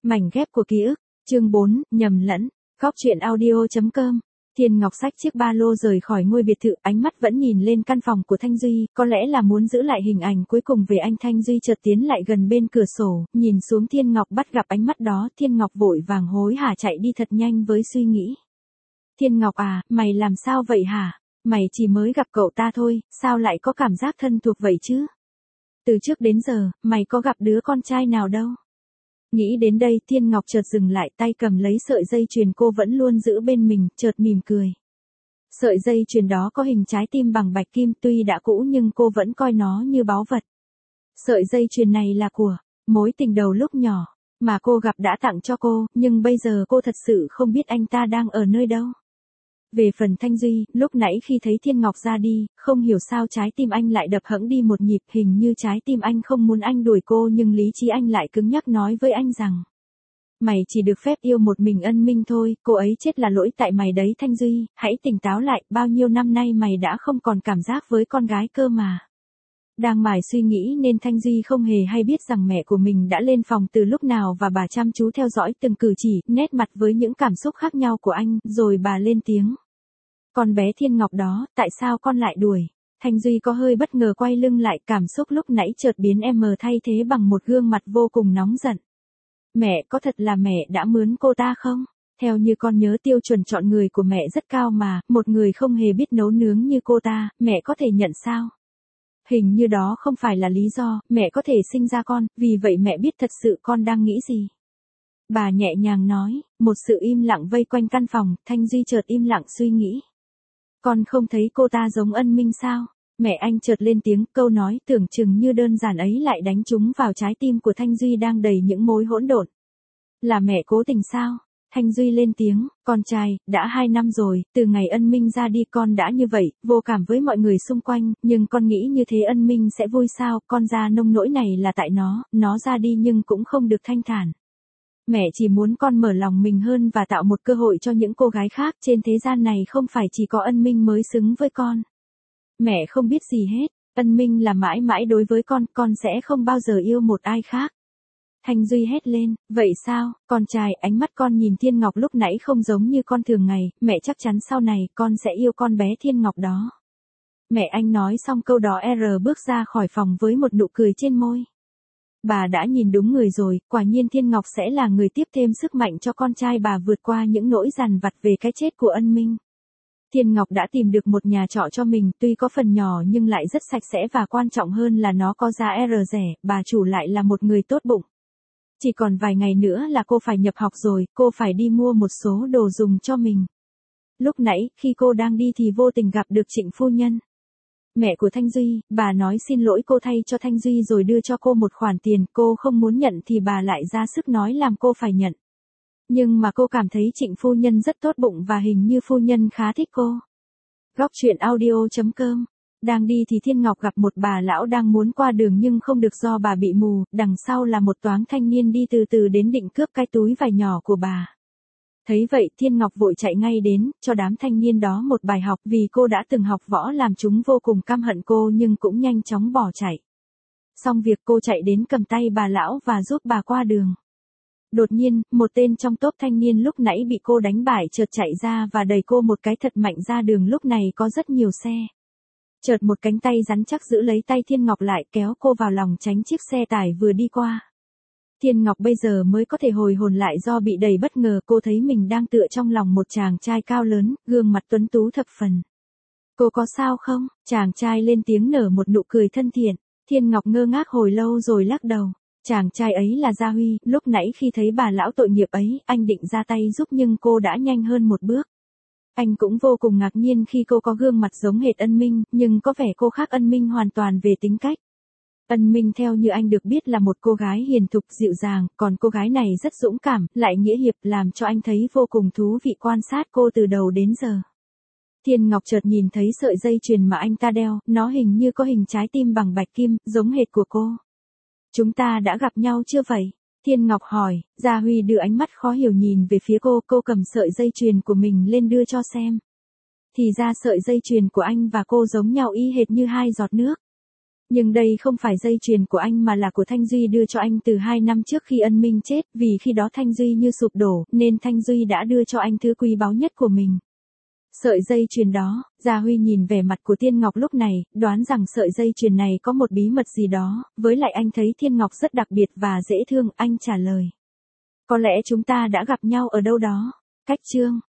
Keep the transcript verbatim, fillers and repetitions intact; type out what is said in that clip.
Mảnh ghép của ký ức, chương bốn, nhầm lẫn, góc truyện audio.com. Thiên Ngọc xách chiếc ba lô rời khỏi ngôi biệt thự, ánh mắt vẫn nhìn lên căn phòng của Thanh Duy, có lẽ là muốn giữ lại hình ảnh cuối cùng về anh. Thanh Duy chợt tiến lại gần bên cửa sổ, nhìn xuống Thiên Ngọc, bắt gặp ánh mắt đó, Thiên Ngọc vội vàng hối hả chạy đi thật nhanh với suy nghĩ. Thiên Ngọc à, mày làm sao vậy hả? Mày chỉ mới gặp cậu ta thôi, sao lại có cảm giác thân thuộc vậy chứ? Từ trước đến giờ, mày có gặp đứa con trai nào đâu? Nghĩ đến đây, Thiên Ngọc chợt dừng lại, tay cầm lấy sợi dây chuyền cô vẫn luôn giữ bên mình, chợt mỉm cười. Sợi dây chuyền đó có hình trái tim bằng bạch kim, tuy đã cũ nhưng cô vẫn coi nó như báu vật. Sợi dây chuyền này là của mối tình đầu lúc nhỏ, mà cô gặp đã tặng cho cô, nhưng bây giờ cô thật sự không biết anh ta đang ở nơi đâu. Về phần Thanh Duy, lúc nãy khi thấy Thiên Ngọc ra đi, không hiểu sao trái tim anh lại đập hẫng đi một nhịp, hình như trái tim anh không muốn anh đuổi cô nhưng lý trí anh lại cứng nhắc nói với anh rằng: Mày chỉ được phép yêu một mình Ân Minh thôi, cô ấy chết là lỗi tại mày đấy Thanh Duy, hãy tỉnh táo lại, bao nhiêu năm nay mày đã không còn cảm giác với con gái cơ mà. Đang mải suy nghĩ nên Thanh Duy không hề hay biết rằng mẹ của mình đã lên phòng từ lúc nào và bà chăm chú theo dõi từng cử chỉ, nét mặt với những cảm xúc khác nhau của anh, rồi bà lên tiếng. Con bé Thiên Ngọc đó, tại sao con lại đuổi? Thanh Duy có hơi bất ngờ quay lưng lại, cảm xúc lúc nãy chợt biến em mờ thay thế bằng một gương mặt vô cùng nóng giận. Mẹ, có thật là mẹ đã mướn cô ta không? Theo như con nhớ tiêu chuẩn chọn người của mẹ rất cao mà, một người không hề biết nấu nướng như cô ta, mẹ có thể nhận sao? Hình như đó không phải là lý do, mẹ có thể sinh ra con, vì vậy mẹ biết thật sự con đang nghĩ gì. Bà nhẹ nhàng nói, một sự im lặng vây quanh căn phòng, Thanh Duy chợt im lặng suy nghĩ. Con không thấy cô ta giống Ân Minh sao? Mẹ anh chợt lên tiếng, câu nói tưởng chừng như đơn giản ấy lại đánh trúng vào trái tim của Thanh Duy đang đầy những mối hỗn độn. Là mẹ cố tình sao? Thanh Duy lên tiếng, con trai, đã hai năm rồi, từ ngày Ân Minh ra đi con đã như vậy, vô cảm với mọi người xung quanh, nhưng con nghĩ như thế Ân Minh sẽ vui sao, con ra nông nỗi này là tại nó, nó ra đi nhưng cũng không được thanh thản. Mẹ chỉ muốn con mở lòng mình hơn và tạo một cơ hội cho những cô gái khác, trên thế gian này không phải chỉ có Ân Minh mới xứng với con. Mẹ không biết gì hết, Ân Minh là mãi mãi đối với con, con sẽ không bao giờ yêu một ai khác. Thanh Duy hét lên, vậy sao, con trai, ánh mắt con nhìn Thiên Ngọc lúc nãy không giống như con thường ngày, mẹ chắc chắn sau này con sẽ yêu con bé Thiên Ngọc đó. Mẹ anh nói xong câu đó R bước ra khỏi phòng với một nụ cười trên môi. Bà đã nhìn đúng người rồi, quả nhiên Thiên Ngọc sẽ là người tiếp thêm sức mạnh cho con trai bà vượt qua những nỗi dằn vặt về cái chết của Ân Minh. Thiên Ngọc đã tìm được một nhà trọ cho mình, tuy có phần nhỏ nhưng lại rất sạch sẽ và quan trọng hơn là nó có giá R rẻ, bà chủ lại là một người tốt bụng. Chỉ còn vài ngày nữa là cô phải nhập học rồi, cô phải đi mua một số đồ dùng cho mình. Lúc nãy, khi cô đang đi thì vô tình gặp được Trịnh phu nhân. Mẹ của Thanh Duy, bà nói xin lỗi cô thay cho Thanh Duy rồi đưa cho cô một khoản tiền, cô không muốn nhận thì bà lại ra sức nói làm cô phải nhận. Nhưng mà cô cảm thấy Trịnh phu nhân rất tốt bụng và hình như phu nhân khá thích cô. Góc truyện audio.com. Đang đi thì Thiên Ngọc gặp một bà lão đang muốn qua đường nhưng không được do bà bị mù, đằng sau là một toáng thanh niên đi từ từ đến định cướp cái túi vải nhỏ của bà. Thấy vậy Thiên Ngọc vội chạy ngay đến, cho đám thanh niên đó một bài học vì cô đã từng học võ làm chúng vô cùng căm hận cô nhưng cũng nhanh chóng bỏ chạy. Xong việc cô chạy đến cầm tay bà lão và giúp bà qua đường. Đột nhiên, một tên trong tốp thanh niên lúc nãy bị cô đánh bại chợt chạy ra và đẩy cô một cái thật mạnh ra đường, lúc này có rất nhiều xe. Chợt một cánh tay rắn chắc giữ lấy tay Thiên Ngọc lại kéo cô vào lòng tránh chiếc xe tải vừa đi qua. Thiên Ngọc bây giờ mới có thể hồi hồn lại do bị đẩy bất ngờ, cô thấy mình đang tựa trong lòng một chàng trai cao lớn, gương mặt tuấn tú thập phần. Cô có sao không? Chàng trai lên tiếng nở một nụ cười thân thiện. Thiên Ngọc ngơ ngác hồi lâu rồi lắc đầu. Chàng trai ấy là Gia Huy, lúc nãy khi thấy bà lão tội nghiệp ấy, anh định ra tay giúp nhưng cô đã nhanh hơn một bước. Anh cũng vô cùng ngạc nhiên khi cô có gương mặt giống hệt Ân Minh, nhưng có vẻ cô khác Ân Minh hoàn toàn về tính cách. Ân Minh theo như anh được biết là một cô gái hiền thục dịu dàng, còn cô gái này rất dũng cảm, lại nghĩa hiệp, làm cho anh thấy vô cùng thú vị quan sát cô từ đầu đến giờ. Thiên Ngọc chợt nhìn thấy sợi dây chuyền mà anh ta đeo, nó hình như có hình trái tim bằng bạch kim, giống hệt của cô. Chúng ta đã gặp nhau chưa vậy? Thiên Ngọc hỏi. Gia Huy đưa ánh mắt khó hiểu nhìn về phía cô, cô cầm sợi dây chuyền của mình lên đưa cho xem. Thì ra sợi dây chuyền của anh và cô giống nhau y hệt như hai giọt nước. Nhưng đây không phải dây chuyền của anh mà là của Thanh Duy đưa cho anh từ hai năm trước khi Ân Minh chết, vì khi đó Thanh Duy như sụp đổ, nên Thanh Duy đã đưa cho anh thứ quý báu nhất của mình. Sợi dây chuyền đó, Gia Huy nhìn vẻ mặt của Thiên Ngọc lúc này, đoán rằng sợi dây chuyền này có một bí mật gì đó, với lại anh thấy Thiên Ngọc rất đặc biệt và dễ thương, anh trả lời. Có lẽ chúng ta đã gặp nhau ở đâu đó. Cách chương